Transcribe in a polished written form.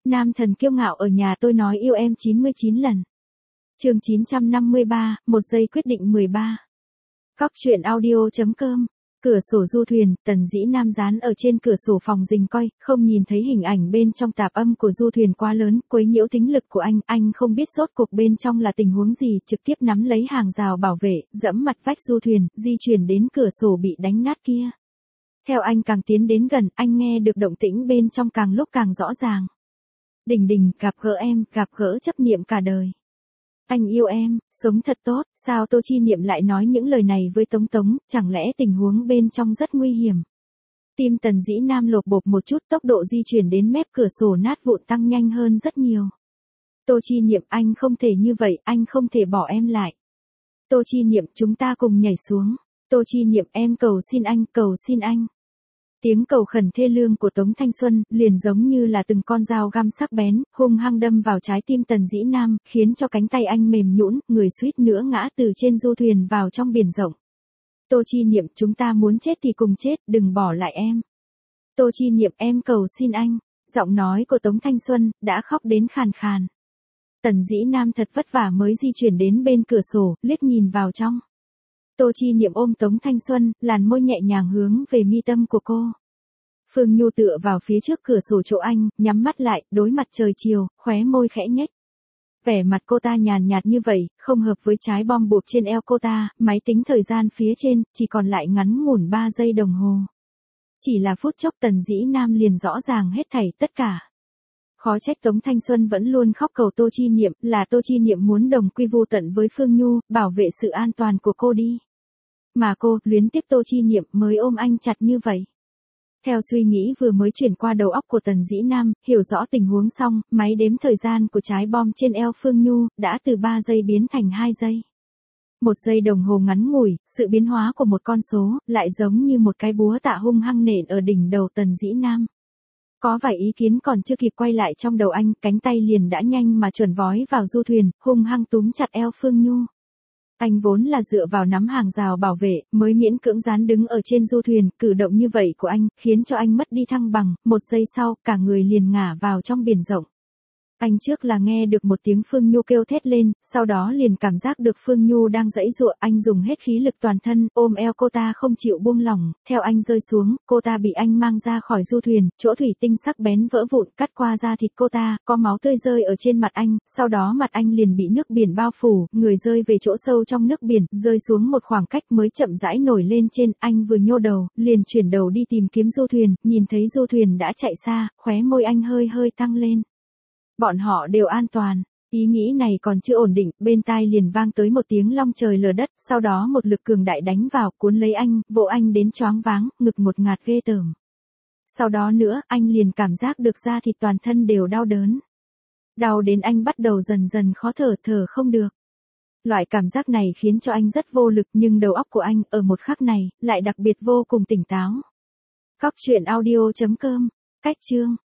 Nam thần kiêu ngạo ở nhà tôi nói yêu em 99 lần. Chương 953, 1 giây quyết định 13. Cóc truyện audio.com. Cửa sổ du thuyền, Tần Dĩ Nam dán ở trên cửa sổ phòng rình coi, không nhìn thấy hình ảnh bên trong tạp âm của du thuyền quá lớn, quấy nhiễu thính lực của anh không biết rốt cuộc bên trong là tình huống gì, trực tiếp nắm lấy hàng rào bảo vệ, dẫm mặt vách du thuyền, di chuyển đến cửa sổ bị đánh nát kia. Theo anh càng tiến đến gần, anh nghe được động tĩnh bên trong càng lúc càng rõ ràng. Đình, gặp gỡ em, gặp gỡ chấp niệm cả đời. Anh yêu em, sống thật tốt, sao Tô Chi Niệm lại nói những lời này với Tống, chẳng lẽ tình huống bên trong rất nguy hiểm. Tim Tần Dĩ Nam lột bột một chút, tốc độ di chuyển đến mép cửa sổ nát vụn tăng nhanh hơn rất nhiều. Tô Chi Niệm, anh không thể như vậy, anh không thể bỏ em lại. Tô Chi Niệm, chúng ta cùng nhảy xuống. Tô Chi Niệm, em cầu xin anh, cầu xin anh. Tiếng cầu khẩn thê lương của Tống Thanh Xuân liền giống như là từng con dao găm sắc bén, hung hăng đâm vào trái tim Tần Dĩ Nam, khiến cho cánh tay anh mềm nhũn, người suýt nữa ngã từ trên du thuyền vào trong biển rộng. Tô Chi Niệm, chúng ta muốn chết thì cùng chết, đừng bỏ lại em. Tô Chi Niệm, em cầu xin anh. Giọng nói của Tống Thanh Xuân đã khóc đến khàn khàn. Tần Dĩ Nam thật vất vả mới di chuyển đến bên cửa sổ, liếc nhìn vào trong. Tô Chi Niệm ôm Tống Thanh Xuân, làn môi nhẹ nhàng hướng về mi tâm của cô. Phương Nhu tựa vào phía trước cửa sổ chỗ anh, nhắm mắt lại, đối mặt trời chiều, khóe môi khẽ nhếch. Vẻ mặt cô ta nhàn nhạt như vậy, không hợp với trái bom buộc trên eo cô ta, máy tính thời gian phía trên, chỉ còn lại ngắn ngủn 3 giây đồng hồ. Chỉ là phút chốc Tần Dĩ Nam liền rõ ràng hết thảy tất cả. Khó trách Tống Thanh Xuân vẫn luôn khóc cầu Tô Chi Niệm, là Tô Chi Niệm muốn đồng quy vu tận với Phương Nhu, bảo vệ sự an toàn của cô đi. Mà cô, luyến tiếc Tô Chi Niệm mới ôm anh chặt như vậy. Theo suy nghĩ vừa mới chuyển qua đầu óc của Tần Dĩ Nam, hiểu rõ tình huống xong, máy đếm thời gian của trái bom trên eo Phương Nhu, đã từ 3 giây biến thành 2 giây. 1 giây đồng hồ ngắn ngủi, sự biến hóa của một con số, lại giống như một cái búa tạ hung hăng nện ở đỉnh đầu Tần Dĩ Nam. Có vài ý kiến còn chưa kịp quay lại trong đầu anh, cánh tay liền đã nhanh mà chuẩn vói vào du thuyền, hung hăng túm chặt eo Phương Nhu. Anh vốn là dựa vào nắm hàng rào bảo vệ, mới miễn cưỡng dán đứng ở trên du thuyền, cử động như vậy của anh, khiến cho anh mất đi thăng bằng, 1 giây sau, cả người liền ngả vào trong biển rộng. Anh trước là nghe được một tiếng Phương Nhu kêu thét lên, sau đó liền cảm giác được Phương Nhu đang giãy giụa, anh dùng hết khí lực toàn thân, ôm eo cô ta không chịu buông lỏng, theo anh rơi xuống, cô ta bị anh mang ra khỏi du thuyền, chỗ thủy tinh sắc bén vỡ vụn, cắt qua da thịt cô ta, có máu tươi rơi ở trên mặt anh, sau đó mặt anh liền bị nước biển bao phủ, người rơi về chỗ sâu trong nước biển, rơi xuống một khoảng cách mới chậm rãi nổi lên trên, anh vừa nhô đầu, liền chuyển đầu đi tìm kiếm du thuyền, nhìn thấy du thuyền đã chạy xa, khóe môi anh hơi tăng lên. Bọn họ đều an toàn. Ý nghĩ này còn chưa ổn định, bên tai liền vang tới một tiếng long trời lở đất, sau đó một lực cường đại đánh vào, cuốn lấy anh, vỗ anh đến choáng váng, ngực một ngạt ghê tởm. Sau đó nữa, anh liền cảm giác được da thịt toàn thân đều đau đớn. Đau đến anh bắt đầu dần dần khó thở không được. Loại cảm giác này khiến cho anh rất vô lực, nhưng đầu óc của anh, ở một khắc này, lại đặc biệt vô cùng tỉnh táo. Cóc truyện audio.com. Cách chương.